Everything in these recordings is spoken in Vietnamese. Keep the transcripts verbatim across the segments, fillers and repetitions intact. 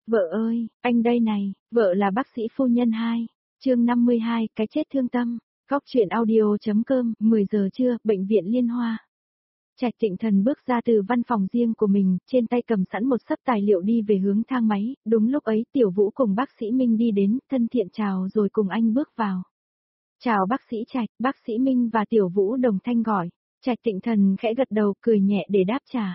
Vợ ơi, anh đây này, vợ là bác sĩ phu nhân hai. Chương năm mươi hai, cái chết thương tâm. Góc truyện audio.com, mười giờ trưa, bệnh viện Liên Hoa. Trạch Tịnh Thần bước ra từ văn phòng riêng của mình, trên tay cầm sẵn một sấp tài liệu đi về hướng thang máy, đúng lúc ấy Tiểu Vũ cùng bác sĩ Minh đi đến, thân thiện chào rồi cùng anh bước vào. Chào bác sĩ Trạch, bác sĩ Minh và Tiểu Vũ đồng thanh gọi. Trạch Tịnh Thần khẽ gật đầu cười nhẹ để đáp trả.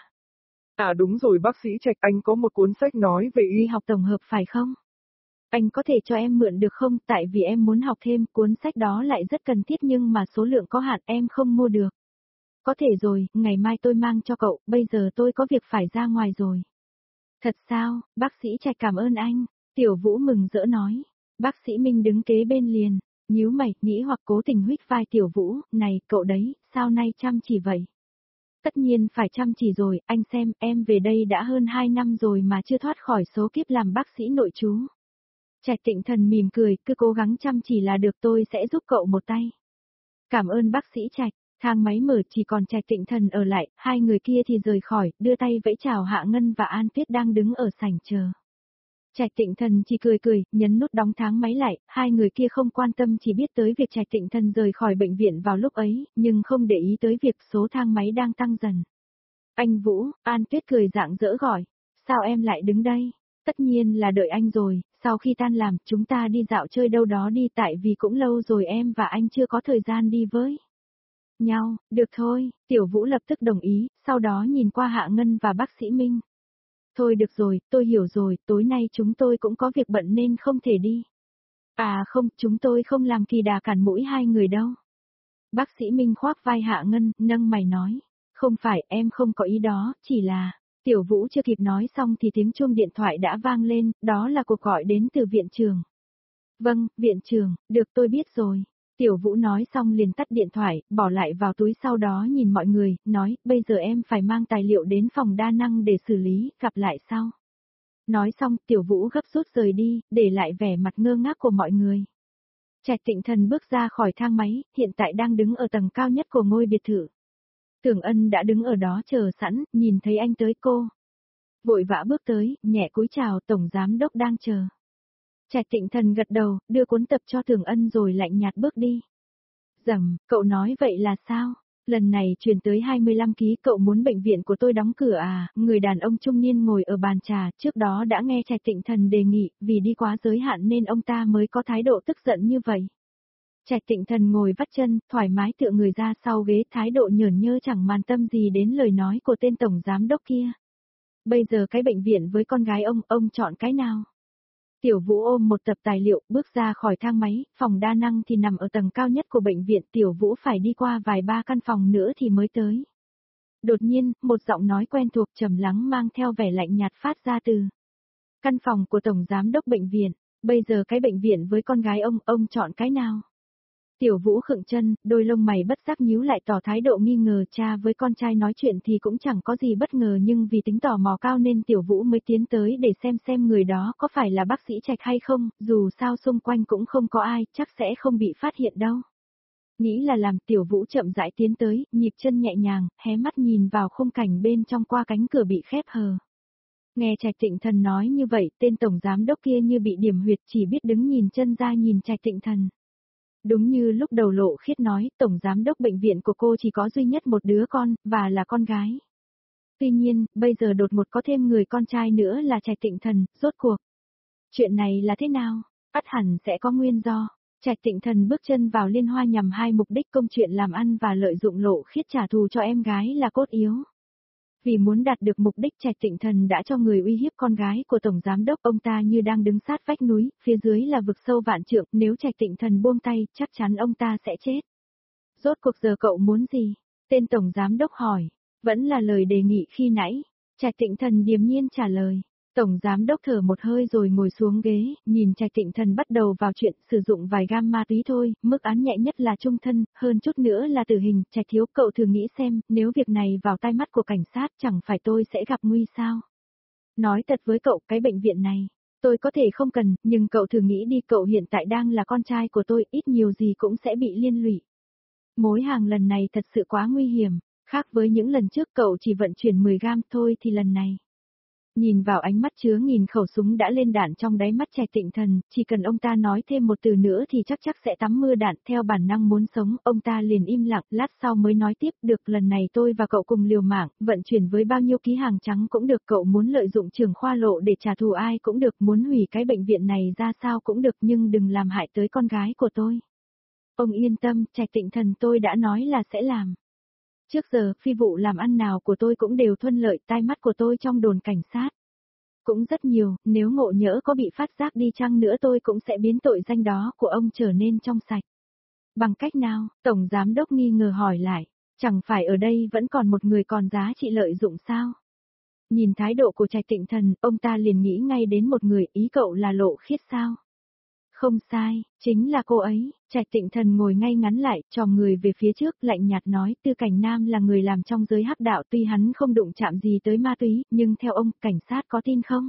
À đúng rồi bác sĩ Trạch, anh có một cuốn sách nói về y học tổng hợp phải không? Anh có thể cho em mượn được không, tại vì em muốn học thêm, cuốn sách đó lại rất cần thiết nhưng mà số lượng có hạn em không mua được. Có thể rồi, ngày mai tôi mang cho cậu, bây giờ tôi có việc phải ra ngoài rồi. Thật sao, bác sĩ Trạch cảm ơn anh, Tiểu Vũ mừng rỡ nói. Bác sĩ Minh đứng kế bên liền, nhíu mày, nghĩ hoặc cố tình huých vai Tiểu Vũ, này cậu đấy, sao nay chăm chỉ vậy? Tất nhiên phải chăm chỉ rồi, anh xem, em về đây đã hơn hai năm rồi mà chưa thoát khỏi số kiếp làm bác sĩ nội trú. Trạch Tịnh Thần mỉm cười, cứ cố gắng chăm chỉ là được, tôi sẽ giúp cậu một tay. Cảm ơn bác sĩ Trạch, thang máy mở chỉ còn Trạch Tịnh Thần ở lại, hai người kia thì rời khỏi, đưa tay vẫy chào Hạ Ngân và An Tuyết đang đứng ở sảnh chờ. Trạch Tịnh Thần chỉ cười cười, nhấn nút đóng thang máy lại, hai người kia không quan tâm chỉ biết tới việc Trạch Tịnh Thần rời khỏi bệnh viện vào lúc ấy, nhưng không để ý tới việc số thang máy đang tăng dần. Anh Vũ, An Tuyết cười rạng rỡ gọi, sao em lại đứng đây? Tất nhiên là đợi anh rồi, sau khi tan làm chúng ta đi dạo chơi đâu đó đi, tại vì cũng lâu rồi em và anh chưa có thời gian đi với nhau, được thôi, Tiểu Vũ lập tức đồng ý, sau đó nhìn qua Hạ Ngân và bác sĩ Minh. Thôi được rồi, tôi hiểu rồi, tối nay chúng tôi cũng có việc bận nên không thể đi. À không, chúng tôi không làm kỳ đà cản mũi hai người đâu. Bác sĩ Minh khoác vai Hạ Ngân, nâng mày nói. Không phải, em không có ý đó, chỉ là... Tiểu Vũ chưa kịp nói xong thì tiếng chuông điện thoại đã vang lên, đó là cuộc gọi đến từ viện trưởng. Vâng, viện trưởng, được tôi biết rồi. Tiểu Vũ nói xong liền tắt điện thoại, bỏ lại vào túi, sau đó nhìn mọi người, nói, bây giờ em phải mang tài liệu đến phòng đa năng để xử lý, gặp lại sau. Nói xong, Tiểu Vũ gấp rút rời đi, để lại vẻ mặt ngơ ngác của mọi người. Trạch Tịnh Thần bước ra khỏi thang máy, hiện tại đang đứng ở tầng cao nhất của ngôi biệt thự. Tưởng Ân đã đứng ở đó chờ sẵn, nhìn thấy anh tới cô. Vội vã bước tới, nhẹ cúi chào, tổng giám đốc đang chờ. Trạch Tịnh Thần gật đầu, đưa cuốn tập cho Tưởng Ân rồi lạnh nhạt bước đi. Dầm, cậu nói vậy là sao? Lần này truyền tới hai mươi lăm ký, cậu muốn bệnh viện của tôi đóng cửa à? Người đàn ông trung niên ngồi ở bàn trà, trước đó đã nghe Trạch Tịnh Thần đề nghị, vì đi quá giới hạn nên ông ta mới có thái độ tức giận như vậy. Trạch Tịnh Thần ngồi vắt chân, thoải mái tựa người ra sau ghế, thái độ nhởn nhơ chẳng màn tâm gì đến lời nói của tên tổng giám đốc kia. Bây giờ cái bệnh viện với con gái ông, ông chọn cái nào? Tiểu Vũ ôm một tập tài liệu, bước ra khỏi thang máy, phòng đa năng thì nằm ở tầng cao nhất của bệnh viện, Tiểu Vũ phải đi qua vài ba căn phòng nữa thì mới tới. Đột nhiên, một giọng nói quen thuộc trầm lắng mang theo vẻ lạnh nhạt phát ra từ căn phòng của tổng giám đốc bệnh viện. Bây giờ cái bệnh viện với con gái ông, ông chọn cái nào? Tiểu Vũ khựng chân, đôi lông mày bất giác nhíu lại tỏ thái độ nghi ngờ, cha với con trai nói chuyện thì cũng chẳng có gì bất ngờ, nhưng vì tính tò mò cao nên Tiểu Vũ mới tiến tới để xem xem người đó có phải là bác sĩ Trạch hay không, dù sao xung quanh cũng không có ai, chắc sẽ không bị phát hiện đâu. Nghĩ là làm, Tiểu Vũ chậm rãi tiến tới, nhịp chân nhẹ nhàng, hé mắt nhìn vào khung cảnh bên trong qua cánh cửa bị khép hờ. Nghe Trạch Tịnh Thần nói như vậy, tên tổng giám đốc kia như bị điểm huyệt, chỉ biết đứng nhìn chân ra nhìn Trạch Tịnh Thần. Đúng như lúc đầu Lộ Khiết nói, tổng giám đốc bệnh viện của cô chỉ có duy nhất một đứa con, và là con gái. Tuy nhiên, bây giờ đột ngột có thêm người con trai nữa là Trạch Tịnh Thần, rốt cuộc. Chuyện này là thế nào? Ắt hẳn sẽ có nguyên do. Trạch Tịnh Thần bước chân vào Liên Hoa nhằm hai mục đích, công chuyện làm ăn và lợi dụng Lộ Khiết trả thù cho em gái là cốt yếu. Vì muốn đạt được mục đích, Trạch Tịnh Thần đã cho người uy hiếp con gái của tổng giám đốc, ông ta như đang đứng sát vách núi, phía dưới là vực sâu vạn trượng, nếu Trạch Tịnh Thần buông tay, chắc chắn ông ta sẽ chết. Rốt cuộc giờ cậu muốn gì? Tên tổng giám đốc hỏi, vẫn là lời đề nghị khi nãy. Trạch Tịnh Thần điềm nhiên trả lời. Tổng giám đốc thở một hơi rồi ngồi xuống ghế, nhìn Trạch Tịnh Thần bắt đầu vào chuyện, sử dụng vài gam ma túy thôi, mức án nhẹ nhất là chung thân, hơn chút nữa là tử hình. Trạch thiếu, cậu thử nghĩ xem, nếu việc này vào tai mắt của cảnh sát chẳng phải tôi sẽ gặp nguy sao? Nói thật với cậu, cái bệnh viện này, tôi có thể không cần, nhưng cậu thử nghĩ đi, cậu hiện tại đang là con trai của tôi, ít nhiều gì cũng sẽ bị liên lụy. Mối hàng lần này thật sự quá nguy hiểm, khác với những lần trước cậu chỉ vận chuyển mười gam thôi thì lần này. Nhìn vào ánh mắt chứa nghìn khẩu súng đã lên đạn trong đáy mắt Trạch Tịnh Thần, chỉ cần ông ta nói thêm một từ nữa thì chắc chắc sẽ tắm mưa đạn, theo bản năng muốn sống, ông ta liền im lặng, lát sau mới nói tiếp, được lần này tôi và cậu cùng liều mạng, vận chuyển với bao nhiêu ký hàng trắng cũng được, cậu muốn lợi dụng Trưởng Khoa Lộ để trả thù ai cũng được, muốn hủy cái bệnh viện này ra sao cũng được, nhưng đừng làm hại tới con gái của tôi. Ông yên tâm, Trạch Tịnh Thần, tôi đã nói là sẽ làm. Trước giờ, phi vụ làm ăn nào của tôi cũng đều thuận lợi, tai mắt của tôi trong đồn cảnh sát cũng rất nhiều, nếu ngộ nhỡ có bị phát giác đi chăng nữa tôi cũng sẽ biến tội danh đó của ông trở nên trong sạch. Bằng cách nào? Tổng Giám Đốc nghi ngờ hỏi lại, chẳng phải ở đây vẫn còn một người còn giá trị lợi dụng sao? Nhìn thái độ của Trạch Tịnh Thần, ông ta liền nghĩ ngay đến một người, ý cậu là Lộ Khiết sao? Không sai, chính là cô ấy. Trạch Tịnh Thần ngồi ngay ngắn lại, chòm người về phía trước, lạnh nhạt nói, Tư Cảnh Nam là người làm trong giới hắc đạo, tuy hắn không đụng chạm gì tới ma túy, nhưng theo ông, cảnh sát có tin không?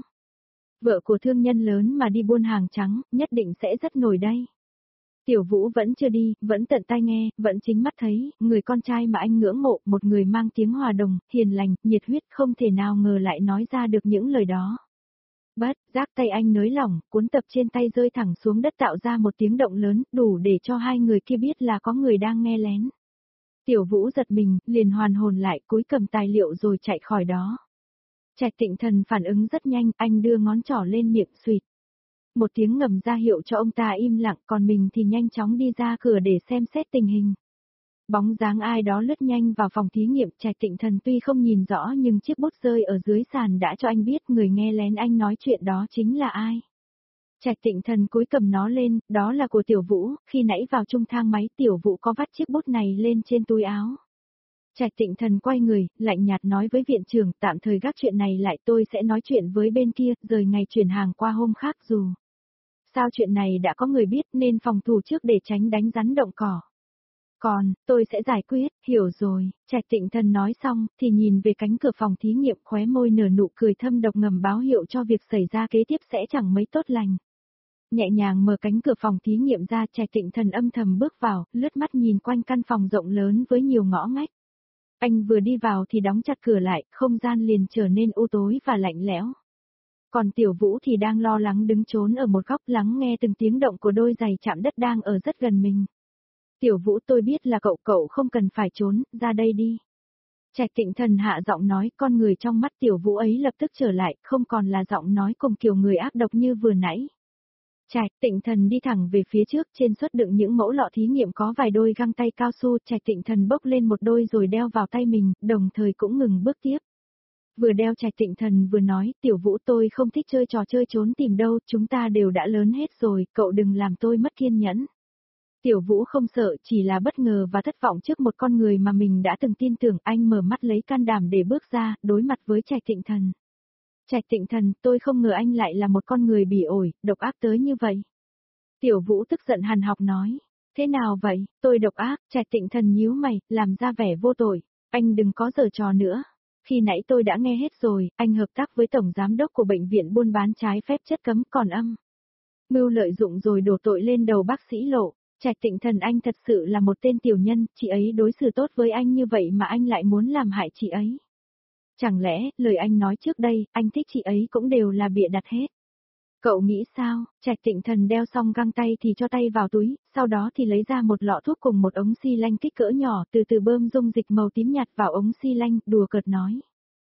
Vợ của thương nhân lớn mà đi buôn hàng trắng, nhất định sẽ rất nổi đây. Tiểu Vũ vẫn chưa đi, vẫn tận tai nghe, vẫn chính mắt thấy, người con trai mà anh ngưỡng mộ, một người mang tiếng hòa đồng, hiền lành, nhiệt huyết, không thể nào ngờ lại nói ra được những lời đó. Bất giác tay anh nới lỏng, cuốn tập trên tay rơi thẳng xuống đất tạo ra một tiếng động lớn, đủ để cho hai người kia biết là có người đang nghe lén. Tiểu Vũ giật mình, liền hoàn hồn lại, cúi cầm tài liệu rồi chạy khỏi đó. Trạch Tịnh Thần phản ứng rất nhanh, anh đưa ngón trỏ lên miệng suýt. Một tiếng ngầm ra hiệu cho ông ta im lặng, còn mình thì nhanh chóng đi ra cửa để xem xét tình hình. Bóng dáng ai đó lướt nhanh vào phòng thí nghiệm, Trạch Tịnh Thần tuy không nhìn rõ nhưng chiếc bút rơi ở dưới sàn đã cho anh biết người nghe lén anh nói chuyện đó chính là ai. Trạch Tịnh Thần cúi cầm nó lên, đó là của Tiểu Vũ, khi nãy vào trung thang máy Tiểu Vũ có vắt chiếc bút này lên trên túi áo. Trạch Tịnh Thần quay người, lạnh nhạt nói với viện trưởng, tạm thời gác chuyện này lại, tôi sẽ nói chuyện với bên kia, rời ngày chuyển hàng qua hôm khác dù. Sao chuyện này đã có người biết nên phòng thủ trước để tránh đánh rắn động cỏ. Còn, tôi sẽ giải quyết, hiểu rồi. Trạch Tịnh Thần nói xong, thì nhìn về cánh cửa phòng thí nghiệm, khóe môi nở nụ cười thâm độc ngầm báo hiệu cho việc xảy ra kế tiếp sẽ chẳng mấy tốt lành. Nhẹ nhàng mở cánh cửa phòng thí nghiệm ra, Trạch Tịnh Thần âm thầm bước vào, lướt mắt nhìn quanh căn phòng rộng lớn với nhiều ngõ ngách. Anh vừa đi vào thì đóng chặt cửa lại, không gian liền trở nên u tối và lạnh lẽo. Còn Tiểu Vũ thì đang lo lắng đứng trốn ở một góc lắng nghe từng tiếng động của đôi giày chạm đất đang ở rất gần mình. Tiểu Vũ, tôi biết là cậu, cậu không cần phải trốn, ra đây đi. Trạch Tịnh Thần hạ giọng nói, con người trong mắt Tiểu Vũ ấy lập tức trở lại, không còn là giọng nói cùng kiểu người ác độc như vừa nãy. Trạch Tịnh Thần đi thẳng về phía trước, trên suất đựng những mẫu lọ thí nghiệm có vài đôi găng tay cao su, Trạch Tịnh Thần bốc lên một đôi rồi đeo vào tay mình, đồng thời cũng ngừng bước tiếp. Vừa đeo Trạch Tịnh Thần vừa nói, Tiểu Vũ, tôi không thích chơi trò chơi trốn tìm đâu, chúng ta đều đã lớn hết rồi, cậu đừng làm tôi mất kiên nhẫn. Tiểu Vũ không sợ, chỉ là bất ngờ và thất vọng trước một con người mà mình đã từng tin tưởng. Anh mở mắt lấy can đảm để bước ra, đối mặt với Trạch Tịnh Thần. Trạch Tịnh Thần, tôi không ngờ anh lại là một con người bỉ ổi, độc ác tới như vậy. Tiểu Vũ tức giận hằn học nói, thế nào vậy, tôi độc ác? Trạch Tịnh Thần nhíu mày, làm ra vẻ vô tội, anh đừng có giở trò nữa. Khi nãy tôi đã nghe hết rồi, anh hợp tác với Tổng Giám Đốc của bệnh viện buôn bán trái phép chất cấm còn âm mưu lợi dụng rồi đổ tội lên đầu bác sĩ Lộ. Trạch Tịnh Thần, anh thật sự là một tên tiểu nhân, chị ấy đối xử tốt với anh như vậy mà anh lại muốn làm hại chị ấy. Chẳng lẽ, lời anh nói trước đây, anh thích chị ấy cũng đều là bịa đặt hết. Cậu nghĩ sao? Trạch Tịnh Thần đeo xong găng tay thì cho tay vào túi, sau đó thì lấy ra một lọ thuốc cùng một ống xi lanh kích cỡ nhỏ, từ từ bơm dung dịch màu tím nhạt vào ống xi lanh, đùa cợt nói.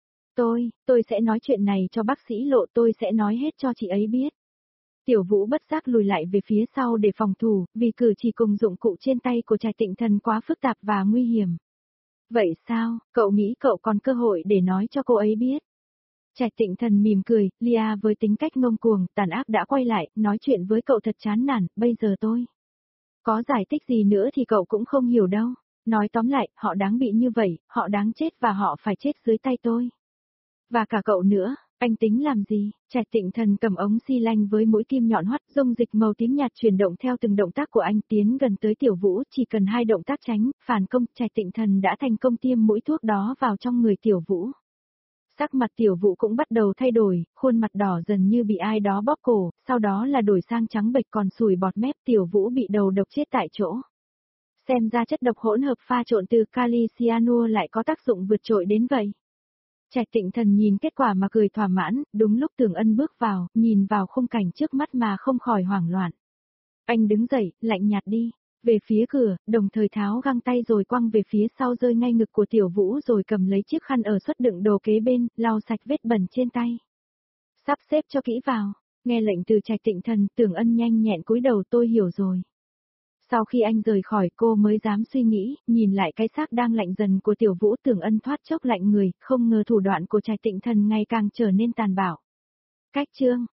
Tôi, tôi sẽ nói chuyện này cho bác sĩ Lộ, tôi sẽ nói hết cho chị ấy biết. Tiểu Vũ bất giác lùi lại về phía sau để phòng thủ, vì cử chỉ cùng dụng cụ trên tay của Trạch Tịnh Thần quá phức tạp và nguy hiểm. Vậy sao, cậu nghĩ cậu còn cơ hội để nói cho cô ấy biết? Trạch Tịnh Thần mỉm cười, Lia với tính cách ngông cuồng, tàn ác đã quay lại, nói chuyện với cậu thật chán nản, bây giờ tôi có giải thích gì nữa thì cậu cũng không hiểu đâu. Nói tóm lại, họ đáng bị như vậy, họ đáng chết và họ phải chết dưới tay tôi. Và cả cậu nữa. Anh tính làm gì? Trạch Tịnh Thần cầm ống xi lanh với mũi kim nhọn hoắt, dung dịch màu tím nhạt chuyển động theo từng động tác của anh, tiến gần tới Tiểu Vũ, chỉ cần hai động tác tránh, phản công, Trạch Tịnh Thần đã thành công tiêm mũi thuốc đó vào trong người Tiểu Vũ. Sắc mặt Tiểu Vũ cũng bắt đầu thay đổi, khuôn mặt đỏ dần như bị ai đó bóp cổ, sau đó là đổi sang trắng bệch còn sùi bọt mép, Tiểu Vũ bị đầu độc chết tại chỗ. Xem ra chất độc hỗn hợp pha trộn từ kali cyanua lại có tác dụng vượt trội đến vậy. Trạch Tịnh Thần nhìn kết quả mà cười thỏa mãn, đúng lúc Tưởng Ân bước vào, nhìn vào khung cảnh trước mắt mà không khỏi hoảng loạn. Anh đứng dậy, lạnh nhạt đi, về phía cửa, đồng thời tháo găng tay rồi quăng về phía sau rơi ngay ngực của Tiểu Vũ rồi cầm lấy chiếc khăn ở suất đựng đồ kế bên, lau sạch vết bẩn trên tay. Sắp xếp cho kỹ vào, nghe lệnh từ Trạch Tịnh Thần, Tưởng Ân nhanh nhẹn cúi đầu, tôi hiểu rồi. Sau khi anh rời khỏi cô mới dám suy nghĩ, nhìn lại cái xác đang lạnh dần của Tiểu Vũ, Tưởng Ân thoát chốc lạnh người, không ngờ thủ đoạn của Trạch Tịnh Thần ngày càng trở nên tàn bạo. Cách chương